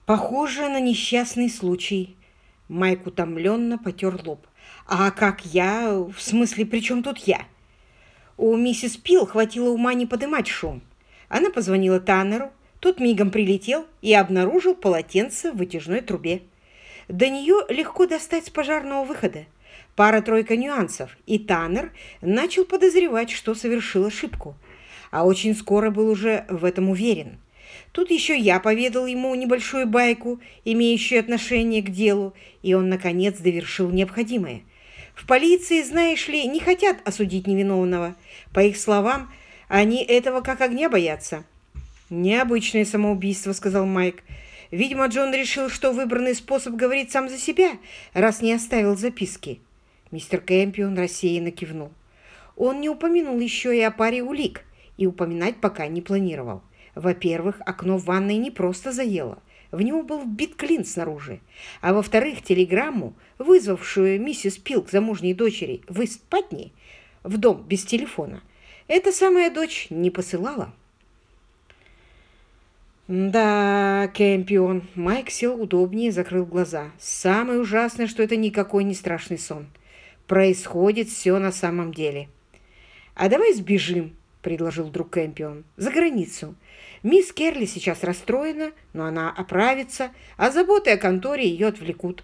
Похоже на несчастный случай. Майк утомленно потер лоб. А как я? В смысле, при чем тут я? У миссис Пил хватило ума не подымать шум. Она позвонила Таннеру, тот мигом прилетел и обнаружил полотенце в вытяжной трубе. До нее легко достать с пожарного выхода. Пара-тройка нюансов, и Таннер начал подозревать, что совершил ошибку. А очень скоро был уже в этом уверен. Тут еще я поведал ему небольшую байку, имеющую отношение к делу, и он, наконец, довершил необходимое. В полиции, знаешь ли, не хотят осудить невиновного. По их словам, они этого как огня боятся. «Необычное самоубийство», — сказал Майк. «Видимо, Джон решил, что выбранный способ говорит сам за себя, раз не оставил записки». Мистер Кэмпион рассеянно кивнул. Он не упомянул еще и о паре улик, и упоминать пока не планировал. Во-первых, окно в ванной не просто заело, в него был вбит клин снаружи. А во-вторых, телеграмму, вызвавшую миссис Пил к замужней дочери в Ист-Патни в дом без телефона, эта самая дочь не посылала. Да, Кэмпион. Майк сел удобнее и закрыл глаза. Самое ужасное, что это никакой не страшный сон. Происходит все на самом деле. А давай сбежим, предложил друг Кэмпион, за границу. Мисс Керли сейчас расстроена, но она оправится, а заботы о конторе ее отвлекут.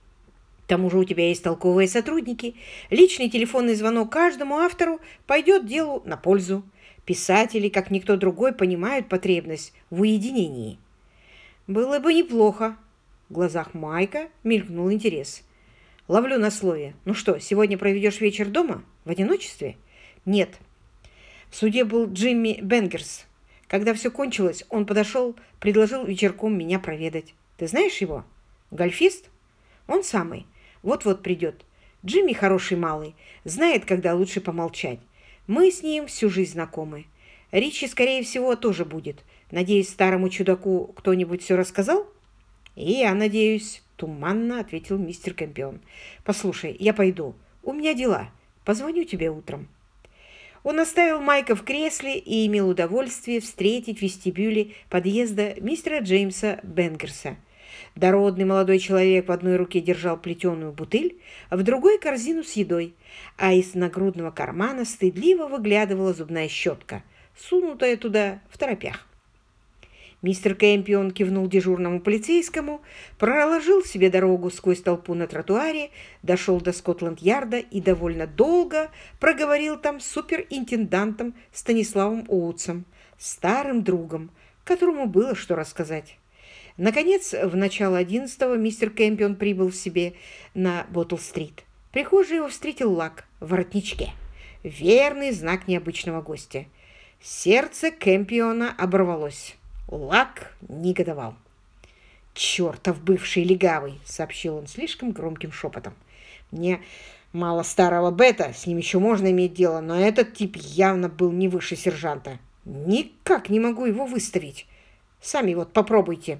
К тому же у тебя есть толковые сотрудники. Личный телефонный звонок каждому автору пойдет делу на пользу. Писатели, как никто другой, понимают потребность в уединении. Было бы неплохо. В глазах Майка мелькнул интерес. Ловлю на слове. Ну что, сегодня проведешь вечер дома? В одиночестве? Нет. В суде был Джимми Бенгерс. Когда все кончилось, он подошел, предложил вечерком меня проведать. Ты знаешь его? Гольфист? Он самый. Вот-вот придет. Джимми хороший малый. Знает, когда лучше помолчать. Мы с ним всю жизнь знакомы. Ричи, скорее всего, тоже будет. Надеюсь, старому чудаку кто-нибудь все рассказал? И я надеюсь, туманно ответил мистер Кэмпион. Послушай, я пойду. У меня дела. Позвоню тебе утром. Он оставил Майка в кресле и имел удовольствие встретить в вестибюле подъезда мистера Джеймса Бенгерса. Дородный молодой человек в одной руке держал плетеную бутыль, а в другой корзину с едой, а из нагрудного кармана стыдливо выглядывала зубная щетка, сунутая туда второпях. Мистер Кэмпион кивнул дежурному полицейскому, проложил себе дорогу сквозь толпу на тротуаре, дошел до Скотланд-Ярда и довольно долго проговорил там с суперинтендантом Станиславом Оутсом, старым другом, которому было что рассказать. Наконец, в начало 11-го мистер Кэмпион прибыл в себе на Боттл-стрит. Прихожий его встретил Лак в воротничке. Верный знак необычного гостя. Сердце Кэмпиона оборвалось. Лак негодовал. «Чертов бывший легавый!» — сообщил он слишком громким шепотом. «Мне мало старого Бета, с ним еще можно иметь дело, но этот тип явно был не выше сержанта. Никак не могу его выставить. Сами вот попробуйте».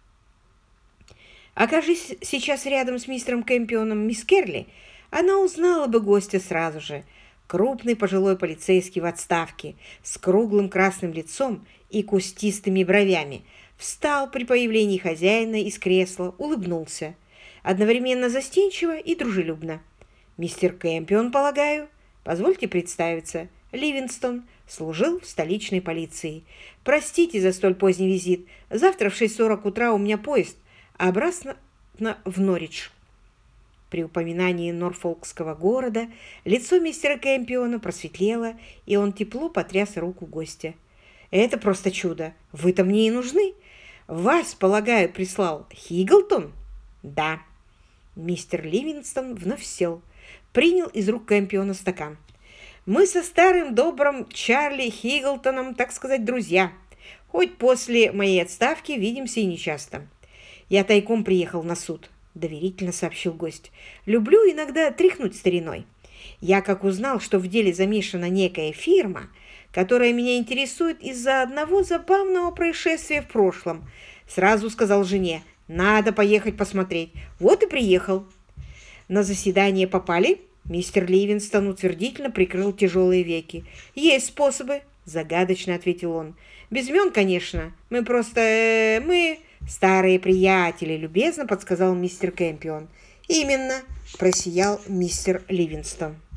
Окажись сейчас рядом с мистером Кэмпионом мисс Керли, она узнала бы гостя сразу же. Крупный пожилой полицейский в отставке, с круглым красным лицом и кустистыми бровями, встал при появлении хозяина из кресла, улыбнулся, одновременно застенчиво и дружелюбно. «Мистер Кэмпион, полагаю? Позвольте представиться. Ливингстон служил в столичной полиции. Простите за столь поздний визит. Завтра в 6:40 утра у меня поезд, а обратно в Норвич». При упоминании норфолкского города лицо мистера Кэмпиона просветлело, и он тепло потряс руку гостя. «Это просто чудо! Вы-то мне и нужны! Вас, полагаю, прислал Хигглтон?» «Да». Мистер Ливингстон вновь сел, принял из рук Кэмпиона стакан. «Мы со старым добрым Чарли Хигглтоном, так сказать, друзья. Хоть после моей отставки видимся и нечасто. Я тайком приехал на суд», — доверительно сообщил гость. «Люблю иногда тряхнуть стариной. Я как узнал, что в деле замешана некая фирма, которая меня интересует из-за одного забавного происшествия в прошлом, сразу сказал жене, надо поехать посмотреть. Вот и приехал». «На заседание попали?» Мистер Ливингстон утвердительно прикрыл тяжелые веки. «Есть способы», — загадочно ответил он. «Без имен, конечно. Мы просто... мы «Старые приятели», — любезно подсказал мистер Кэмпион. «Именно», — просиял мистер Ливингстон.